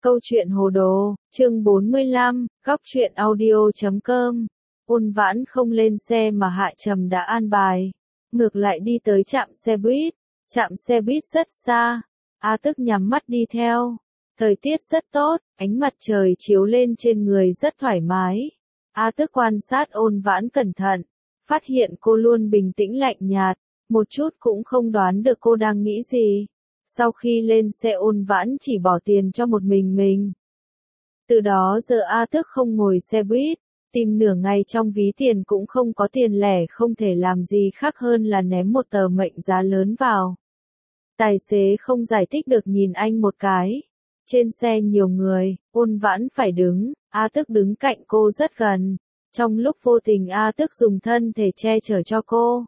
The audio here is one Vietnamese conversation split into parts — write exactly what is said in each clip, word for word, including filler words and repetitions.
Câu chuyện hồ đồ, chương bốn mươi lăm, góc truyện audio chấm com. Ôn Vãn không lên xe mà Hạ Trầm đã an bài. Ngược lại đi tới trạm xe buýt. Trạm xe buýt rất xa. A Tức nhắm mắt đi theo. Thời tiết rất tốt, ánh mặt trời chiếu lên trên người rất thoải mái. A Tức quan sát Ôn Vãn cẩn thận. Phát hiện cô luôn bình tĩnh lạnh nhạt. Một chút cũng không đoán được cô đang nghĩ gì. Sau khi lên xe Ôn Vãn chỉ bỏ tiền cho một mình mình. Từ đó giờ A Tức không ngồi xe buýt, tìm nửa ngày trong ví tiền cũng không có tiền lẻ, không thể làm gì khác hơn là ném một tờ mệnh giá lớn vào. Tài xế không giải thích được nhìn anh một cái. Trên xe nhiều người, Ôn Vãn phải đứng, A Tức đứng cạnh cô rất gần. Trong lúc vô tình A Tức dùng thân thể che chở cho cô.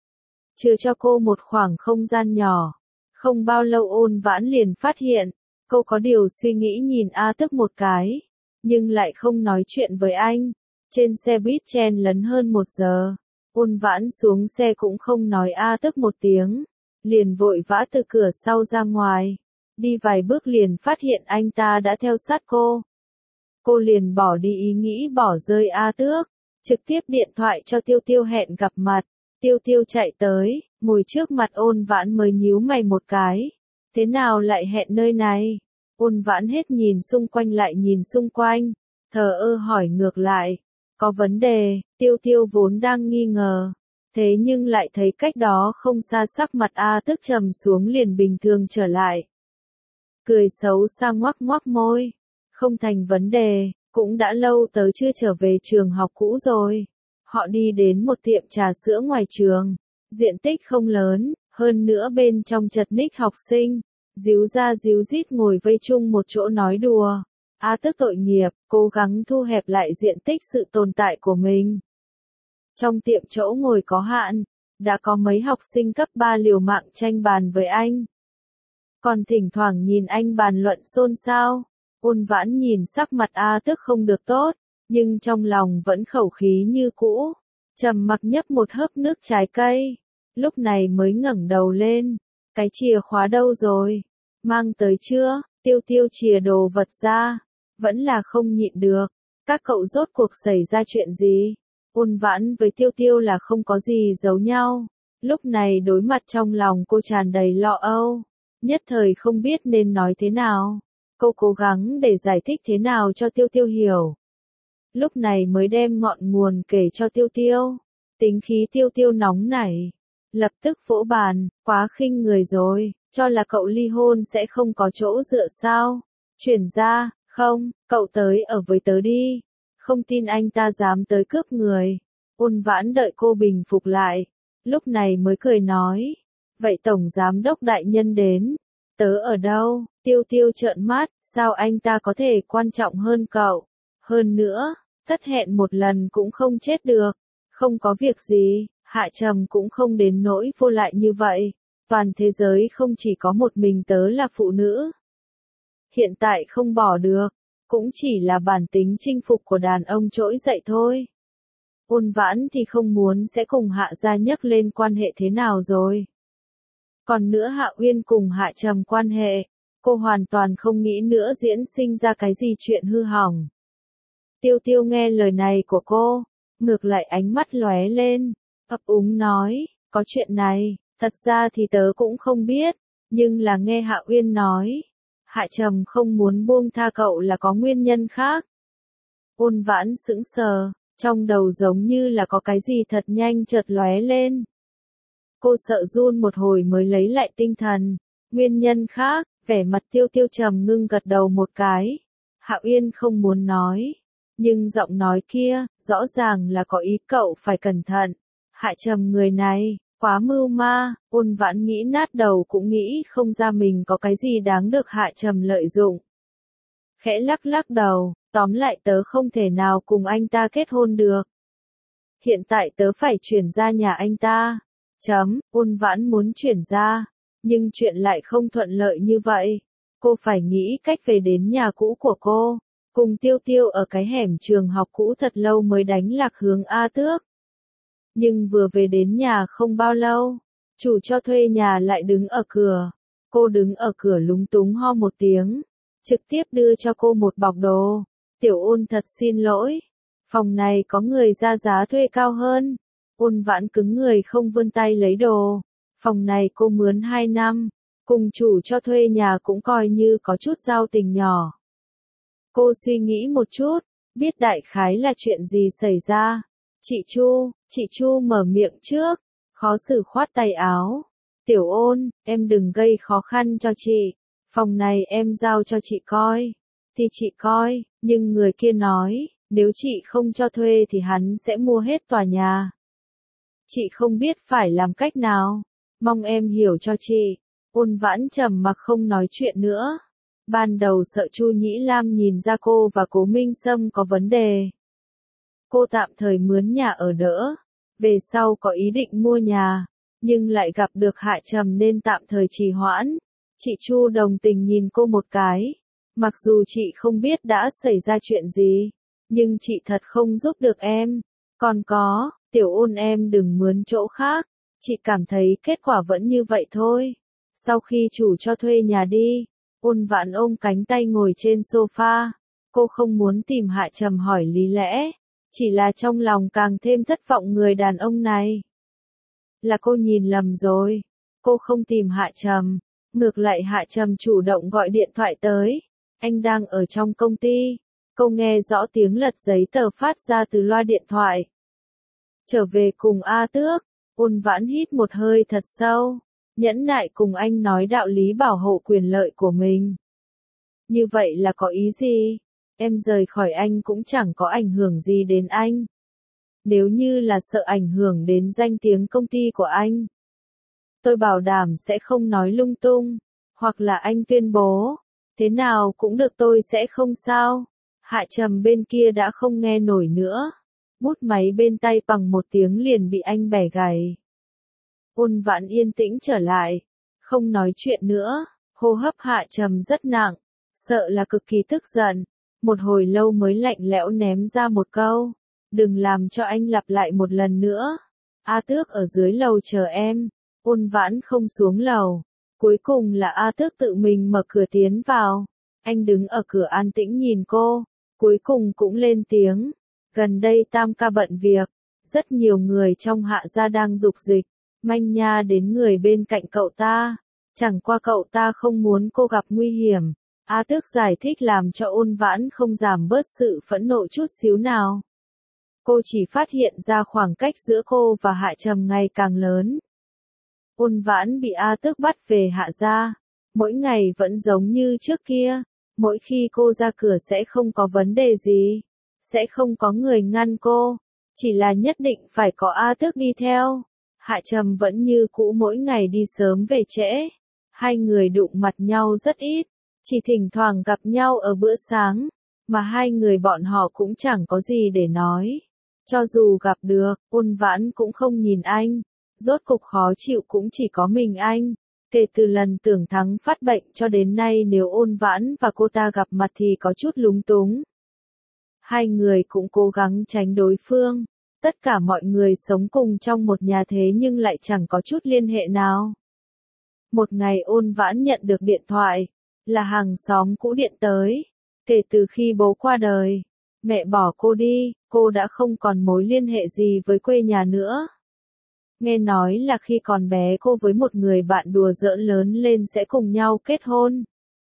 Chừa cho cô một khoảng không gian nhỏ. Không bao lâu Ôn Vãn liền phát hiện, cô có điều suy nghĩ nhìn A Tức một cái, nhưng lại không nói chuyện với anh. Trên xe buýt chen lấn hơn một giờ, Ôn Vãn xuống xe cũng không nói A Tức một tiếng, liền vội vã từ cửa sau ra ngoài. Đi vài bước liền phát hiện anh ta đã theo sát cô. Cô liền bỏ đi ý nghĩ bỏ rơi A Tước, trực tiếp điện thoại cho Tiêu Tiêu hẹn gặp mặt. Tiêu Tiêu chạy tới, ngồi trước mặt Ôn Vãn mới nhíu mày một cái. Thế nào lại hẹn nơi này? Ôn Vãn hết nhìn xung quanh lại nhìn xung quanh, thờ ơ hỏi ngược lại. Có vấn đề, Tiêu Tiêu vốn đang nghi ngờ. Thế nhưng lại thấy cách đó không xa sắc mặt A Tức trầm xuống liền bình thường trở lại. Cười xấu xa ngoắc ngoắc môi. Không thành vấn đề, cũng đã lâu tớ chưa trở về trường học cũ rồi. Họ đi đến một tiệm trà sữa ngoài trường. Diện tích không lớn, hơn nữa bên trong chật ních học sinh. Díu ra díu dít ngồi vây chung một chỗ nói đùa. A Tức tội nghiệp, cố gắng thu hẹp lại diện tích sự tồn tại của mình. Trong tiệm chỗ ngồi có hạn, đã có mấy học sinh cấp ba liều mạng tranh bàn với anh. Còn thỉnh thoảng nhìn anh bàn luận xôn xao. Ôn Vãn nhìn sắc mặt A Tức không được tốt, nhưng trong lòng vẫn khẩu khí như cũ. Trầm mặc nhấp một hớp nước trái cây, lúc này mới ngẩng đầu lên. Cái chìa khóa đâu rồi? Mang tới chưa? Tiêu Tiêu chìa đồ vật ra, vẫn là không nhịn được. Các cậu rốt cuộc xảy ra chuyện gì? Ôn Vãn với Tiêu Tiêu là không có gì giấu nhau. Lúc này đối mặt trong lòng cô tràn đầy lo âu, nhất thời không biết nên nói thế nào. Cô cố gắng để giải thích thế nào cho Tiêu Tiêu hiểu. Lúc này mới đem ngọn nguồn kể cho Tiêu Tiêu. Tính khí Tiêu Tiêu nóng nảy, lập tức vỗ bàn, quá khinh người rồi, cho là cậu ly hôn sẽ không có chỗ dựa sao? Chuyển ra, không, cậu tới ở với tớ đi. Không tin anh ta dám tới cướp người. Ôn Vãn đợi cô bình phục lại, lúc này mới cười nói. Vậy Tổng Giám đốc đại nhân đến, tớ ở đâu? Tiêu Tiêu trợn mắt, sao anh ta có thể quan trọng hơn cậu? Hơn nữa, thất hẹn một lần cũng không chết được. Không có việc gì, Hạ Trầm cũng không đến nỗi vô lại như vậy. Toàn thế giới không chỉ có một mình tớ là phụ nữ. Hiện tại không bỏ được, cũng chỉ là bản tính chinh phục của đàn ông trỗi dậy thôi. Ôn Vãn thì không muốn sẽ cùng Hạ gia nhắc lên quan hệ thế nào rồi. Còn nữa Hạ Uyên cùng Hạ Trầm quan hệ, cô hoàn toàn không nghĩ nữa diễn sinh ra cái gì chuyện hư hỏng. Tiêu Tiêu nghe lời này của cô, ngược lại ánh mắt lóe lên, ấp úng nói, có chuyện này, thật ra thì tớ cũng không biết, nhưng là nghe Hạ Uyên nói, Hạ Trầm không muốn buông tha cậu là có nguyên nhân khác. Ôn Vãn sững sờ, trong đầu giống như là có cái gì thật nhanh chợt lóe lên. Cô sợ run một hồi mới lấy lại tinh thần. Nguyên nhân khác, vẻ mặt Tiêu Tiêu trầm ngưng gật đầu một cái. Hạ Uyên không muốn nói, nhưng giọng nói kia, rõ ràng là có ý cậu phải cẩn thận. Hạ Trầm người này, quá mưu ma. Ôn Vãn nghĩ nát đầu cũng nghĩ không ra mình có cái gì đáng được Hạ Trầm lợi dụng. Khẽ lắc lắc đầu, tóm lại tớ không thể nào cùng anh ta kết hôn được. Hiện tại tớ phải chuyển ra nhà anh ta. Chấm, Ôn Vãn muốn chuyển ra, nhưng chuyện lại không thuận lợi như vậy. Cô phải nghĩ cách về đến nhà cũ của cô, cùng Tiêu Tiêu ở cái hẻm trường học cũ thật lâu mới đánh lạc hướng A Tước. Nhưng vừa về đến nhà không bao lâu, chủ cho thuê nhà lại đứng ở cửa. Cô đứng ở cửa lúng túng ho một tiếng, trực tiếp đưa cho cô một bọc đồ. Tiểu Ôn thật xin lỗi, phòng này có người ra giá thuê cao hơn. Ôn Vãn cứng người không vươn tay lấy đồ. Phòng này cô mướn hai năm, cùng chủ cho thuê nhà cũng coi như có chút giao tình nhỏ. Cô suy nghĩ một chút, biết đại khái là chuyện gì xảy ra. Chị Chu, chị Chu mở miệng trước, khó xử khoát tay áo. Tiểu Ôn, em đừng gây khó khăn cho chị, phòng này em giao cho chị coi. Thì chị coi, nhưng người kia nói, nếu chị không cho thuê thì hắn sẽ mua hết tòa nhà. Chị không biết phải làm cách nào, mong em hiểu cho chị. Ôn Vãn trầm mặc không nói chuyện nữa. Ban đầu sợ Chu Nhĩ Lam nhìn ra cô và Cố Minh Sâm có vấn đề. Cô tạm thời mướn nhà ở đỡ, về sau có ý định mua nhà, nhưng lại gặp được Hạ Trầm nên tạm thời trì hoãn. Chị Chu đồng tình nhìn cô một cái. Mặc dù chị không biết đã xảy ra chuyện gì, nhưng chị thật không giúp được em. Còn có, Tiểu Ôn em đừng mướn chỗ khác, chị cảm thấy kết quả vẫn như vậy thôi. Sau khi chủ cho thuê nhà đi, Ôn Vãn ôm cánh tay ngồi trên sofa. Cô không muốn tìm Hạ Trầm hỏi lý lẽ, chỉ là trong lòng càng thêm thất vọng người đàn ông này. Là cô nhìn lầm rồi, cô không tìm Hạ Trầm, ngược lại Hạ Trầm chủ động gọi điện thoại tới. Anh đang ở trong công ty. Cô nghe rõ tiếng lật giấy tờ phát ra từ loa điện thoại. Trở về cùng A Tước, Ôn Vãn hít một hơi thật sâu, nhẫn nại cùng anh nói đạo lý bảo hộ quyền lợi của mình. Như vậy là có ý gì? Em rời khỏi anh cũng chẳng có ảnh hưởng gì đến anh. Nếu như là sợ ảnh hưởng đến danh tiếng công ty của anh, tôi bảo đảm sẽ không nói lung tung, hoặc là anh tuyên bố, thế nào cũng được tôi sẽ không sao. Hạ Trầm bên kia đã không nghe nổi nữa. Bút máy bên tay bằng một tiếng liền bị anh bẻ gãy. Ôn Vãn yên tĩnh trở lại, không nói chuyện nữa, hô hấp Hạ Trầm rất nặng, sợ là cực kỳ tức giận. Một hồi lâu mới lạnh lẽo ném ra một câu, đừng làm cho anh lặp lại một lần nữa. A Tước ở dưới lầu chờ em. Ôn Vãn không xuống lầu. Cuối cùng là A Tước tự mình mở cửa tiến vào. Anh đứng ở cửa an tĩnh nhìn cô, cuối cùng cũng lên tiếng. Gần đây Tam ca bận việc, rất nhiều người trong Hạ gia đang dục dịch, manh nha đến người bên cạnh cậu ta. Chẳng qua cậu ta không muốn cô gặp nguy hiểm. A Tước giải thích làm cho Ôn Vãn không giảm bớt sự phẫn nộ chút xíu nào. Cô chỉ phát hiện ra khoảng cách giữa cô và Hạ Trầm ngày càng lớn. Ôn Vãn bị A Tước bắt về Hạ gia, mỗi ngày vẫn giống như trước kia, mỗi khi cô ra cửa sẽ không có vấn đề gì, sẽ không có người ngăn cô, chỉ là nhất định phải có A Tước đi theo. Hạ Trầm vẫn như cũ mỗi ngày đi sớm về trễ, hai người đụng mặt nhau rất ít, chỉ thỉnh thoảng gặp nhau ở bữa sáng, mà hai người bọn họ cũng chẳng có gì để nói. Cho dù gặp được, Ôn Vãn cũng không nhìn anh, rốt cục khó chịu cũng chỉ có mình anh. Kể từ lần Tưởng Thắng phát bệnh cho đến nay nếu Ôn Vãn và cô ta gặp mặt thì có chút lúng túng. Hai người cũng cố gắng tránh đối phương, tất cả mọi người sống cùng trong một nhà thế nhưng lại chẳng có chút liên hệ nào. Một ngày Ôn Vãn nhận được điện thoại, là hàng xóm cũ điện tới. Kể từ khi bố qua đời, mẹ bỏ cô đi, cô đã không còn mối liên hệ gì với quê nhà nữa. Nghe nói là khi còn bé cô với một người bạn đùa giỡn lớn lên sẽ cùng nhau kết hôn.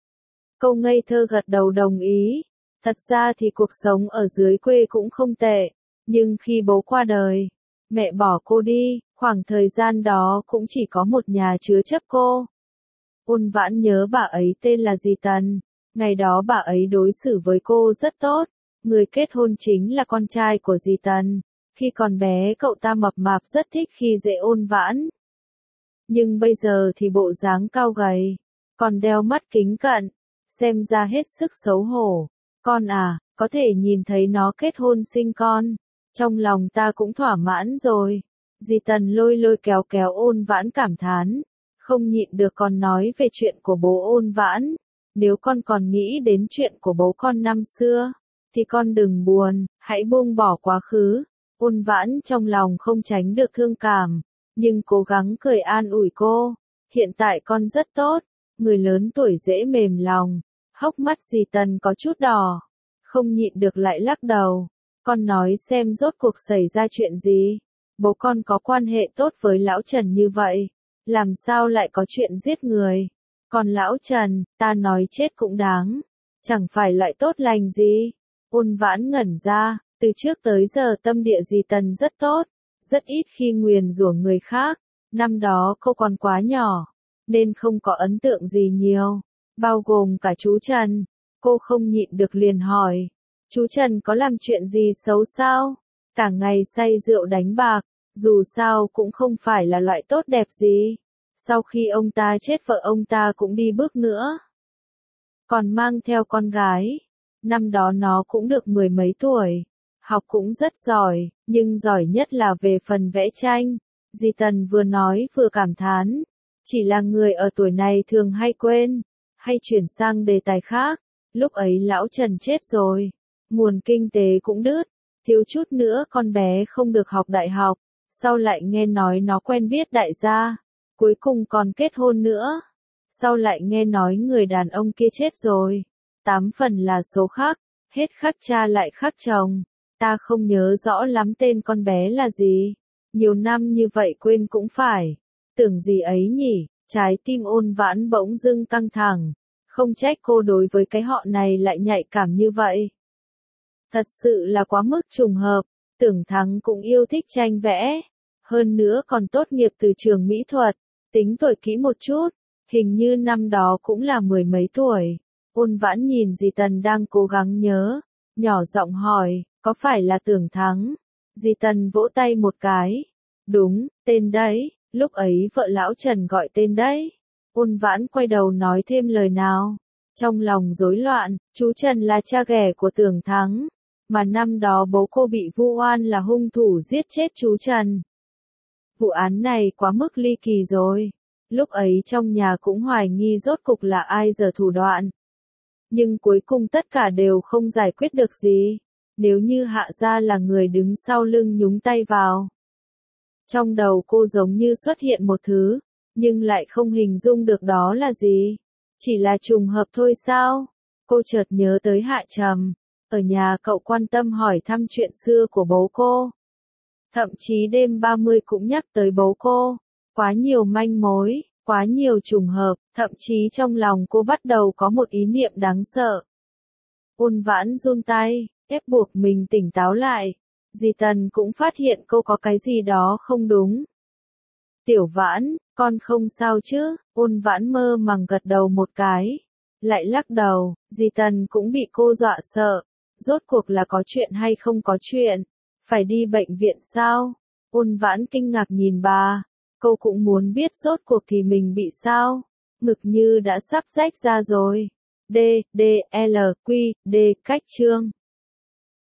Cô ngây thơ gật đầu đồng ý. Thật ra thì cuộc sống ở dưới quê cũng không tệ, nhưng khi bố qua đời, mẹ bỏ cô đi, khoảng thời gian đó cũng chỉ có một nhà chứa chấp cô. Ôn Vãn nhớ bà ấy tên là Dì Tần, ngày đó bà ấy đối xử với cô rất tốt, người kết hôn chính là con trai của Dì Tần. Khi còn bé cậu ta mập mạp rất thích khi dễ Ôn Vãn. Nhưng bây giờ thì bộ dáng cao gầy, còn đeo mắt kính cận, xem ra hết sức xấu hổ. Con à, có thể nhìn thấy nó kết hôn sinh con, trong lòng ta cũng thỏa mãn rồi. Dì Tần lôi lôi kéo kéo Ôn Vãn cảm thán, không nhịn được còn nói về chuyện của bố Ôn Vãn. Nếu con còn nghĩ đến chuyện của bố con năm xưa, thì con đừng buồn, hãy buông bỏ quá khứ. Ôn Vãn trong lòng không tránh được thương cảm, nhưng cố gắng cười an ủi cô. Hiện tại con rất tốt, người lớn tuổi dễ mềm lòng, Hốc mắt dì Tần có chút đỏ, không nhịn được lại lắc đầu. Con nói xem rốt cuộc xảy ra chuyện gì. Bố con có quan hệ tốt với lão Trần như vậy, làm sao lại có chuyện giết người. Còn lão Trần, ta nói chết cũng đáng, chẳng phải loại tốt lành gì. Ôn Vãn ngẩn ra, từ trước tới giờ tâm địa dì Tần rất tốt, rất ít khi nguyền rủa người khác. Năm đó cô còn quá nhỏ, nên không có ấn tượng gì nhiều, bao gồm cả chú Trần. Cô không nhịn được liền hỏi, chú Trần có làm chuyện gì xấu sao? Cả ngày say rượu đánh bạc, dù sao cũng không phải là loại tốt đẹp gì. Sau khi ông ta chết vợ ông ta cũng đi bước nữa. Còn mang theo con gái. Năm đó nó cũng được mười mấy tuổi. Học cũng rất giỏi, nhưng giỏi nhất là về phần vẽ tranh. Dì Tần vừa nói vừa cảm thán. Chỉ là người ở tuổi này thường hay quên, hay chuyển sang đề tài khác. Lúc ấy lão Trần chết rồi, nguồn kinh tế cũng đứt, thiếu chút nữa con bé không được học đại học. Sau lại nghe nói nó quen biết đại gia, cuối cùng còn kết hôn nữa. Sau lại nghe nói người đàn ông kia chết rồi, tám phần là số khắc, hết khắc cha lại khắc chồng. Ta không nhớ rõ lắm tên con bé là gì, nhiều năm như vậy quên cũng phải. Tưởng gì ấy nhỉ, trái tim Ôn Vãn bỗng dưng căng thẳng, không trách cô đối với cái họ này lại nhạy cảm như vậy. Thật sự là quá mức trùng hợp, Tưởng Thắng cũng yêu thích tranh vẽ, hơn nữa còn tốt nghiệp từ trường mỹ thuật, tính tuổi kỹ một chút, hình như năm đó cũng là mười mấy tuổi. Ôn Vãn nhìn dì Tần đang cố gắng nhớ, nhỏ giọng hỏi, có phải là Tưởng Thắng? Dì Tần vỗ tay một cái, đúng, tên đấy, lúc ấy vợ lão Trần gọi tên đấy. Ôn Vãn quay đầu nói thêm lời nào, trong lòng rối loạn. Chú Trần là cha ghẻ của Tưởng Thắng, mà năm đó bố cô bị vu oan là hung thủ giết chết chú Trần. Vụ án này quá mức ly kỳ rồi, lúc ấy trong nhà cũng hoài nghi rốt cục là ai giở thủ đoạn. Nhưng cuối cùng tất cả đều không giải quyết được gì, nếu như Hạ gia là người đứng sau lưng nhúng tay vào. Trong đầu cô giống như xuất hiện một thứ, nhưng lại không hình dung được đó là gì. Chỉ là trùng hợp thôi sao? Cô chợt nhớ tới Hạ Trầm, ở nhà cậu quan tâm hỏi thăm chuyện xưa của bố cô. Thậm chí đêm ba mươi cũng nhắc tới bố cô. Quá nhiều manh mối, quá nhiều trùng hợp, thậm chí trong lòng cô bắt đầu có một ý niệm đáng sợ. Ôn Vãn run tay, ép buộc mình tỉnh táo lại. Dì Tần cũng phát hiện cô có cái gì đó không đúng. Tiểu Vãn, con không sao chứ? Ôn Vãn mơ màng gật đầu một cái, lại lắc đầu. Dì Tần cũng bị cô dọa sợ. Rốt cuộc là có chuyện hay không có chuyện? Phải đi bệnh viện sao? Ôn Vãn kinh ngạc nhìn bà. Cô cũng muốn biết rốt cuộc thì mình bị sao? Ngực như đã sắp rách ra rồi. D, D, L, Q, D, cách chương.